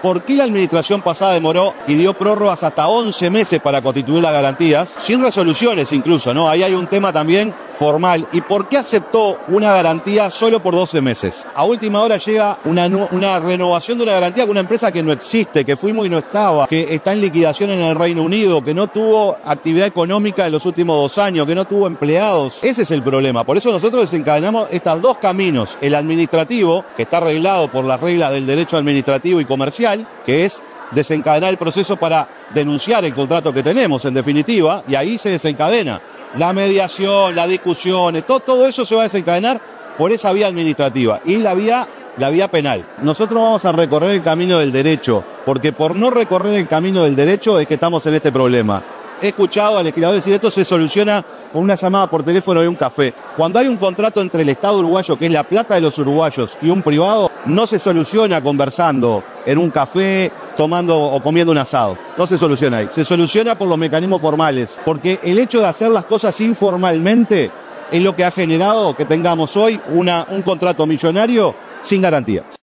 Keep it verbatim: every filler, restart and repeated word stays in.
por qué la administración pasada demoró y dio prórrogas hasta once meses para constituir las garantías, sin resoluciones incluso, ¿no? Ahí hay un tema también formal. ¿Y por qué aceptó una garantía solo por doce meses? A última hora llega una, una renovación de una garantía con una empresa que no existe, que fuimos y no estaba, que está en liquidación en el Reino Unido, que no tuvo actividad económica en los últimos dos años, que no tuvo empleados. Ese es el problema. Por eso nosotros desencadenamos estos dos caminos. El administrativo, que está arreglado por las reglas del derecho administrativo y comercial, que es desencadenar el proceso para denunciar el contrato que tenemos, en definitiva, y ahí se desencadena la mediación, las discusiones, todo, todo eso se va a desencadenar por esa vía administrativa y la vía, la vía penal. Nosotros vamos a recorrer el camino del derecho, porque por no recorrer el camino del derecho es que estamos en este problema. He escuchado al legislador decir esto se soluciona con una llamada por teléfono y un café. Cuando hay un contrato entre el Estado uruguayo, que es la plata de los uruguayos, y un privado, no se soluciona conversando en un café, tomando o comiendo un asado. No se soluciona ahí. Se soluciona por los mecanismos formales, porque el hecho de hacer las cosas informalmente es lo que ha generado que tengamos hoy una, un contrato millonario sin garantía.